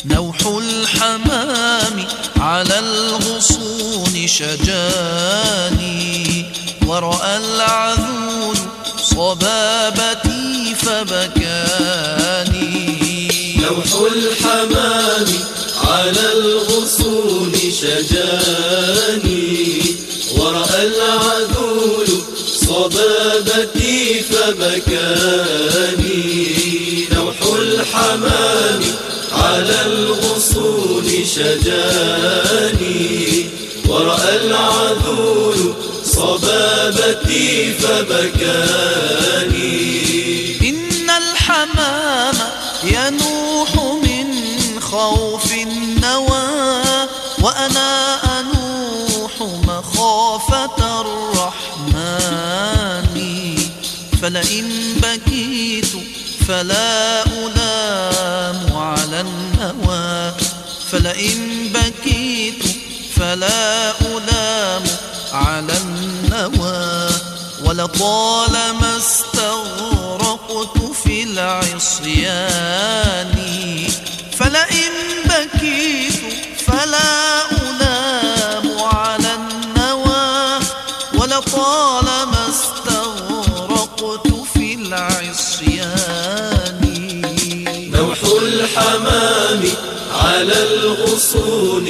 نوح الحمام على الغصون شجاني، ورأى العذول صبابتي فبكاني. نوح الحمام على الغصون شجاني، ورأى العذول صبابتي فبكاني. نوح الحمام على الغصون شجاني، ورأى العذول صبابتي فبكاني. إن الحمام ينوح من خوف النوى، وأنا أنوح مخافة الرحمن. فلئن بكيت فلا ألام على النوى، فلئن بكيت فلا ألام على النوى. ولطالما استغرقت في العصيان، فلئن بكيت فلا ألام على النوى. ولطالما استغرقت في العصيان. نوح الحمام على الغصون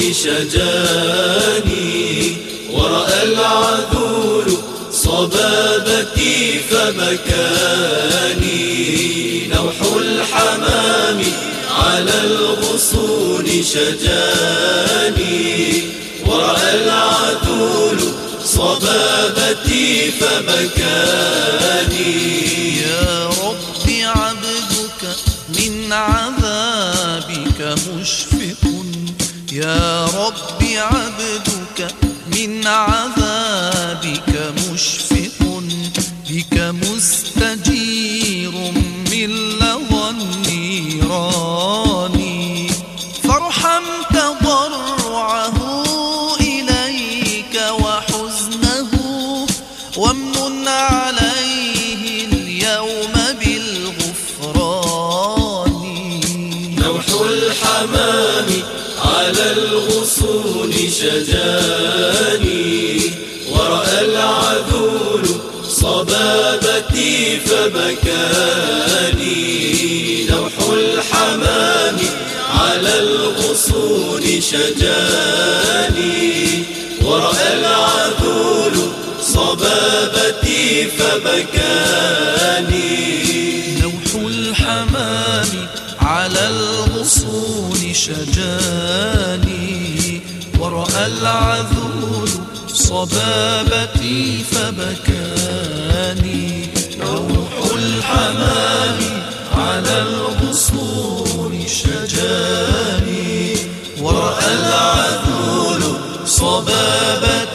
شجاني، ورأى العذول صبابتي فبكاني. نوح الحمام على الغصون شجاني، ورأى العذول صبابتي فبكاني. يا رب عبدك من عذابك مشفق، يا رب عبدك من عذابك مشفق. بك مستجير من لظى النيران، فارحم تضرعه إليك وحزنه، وامن عليه اليوم بالغفران. نوح الحمام على الغصون شجاني، ورأى العذول صبابتي فبكاني. نوح الحمام على الغصون شجاني، ورأى العذول صبابتي فبكاني. نوح الحمام على الغصون شجاني، ورأى العذول صبابتي فبكاني. نوح الحمام على الغصون شجاني، ورأى العذول صبابتي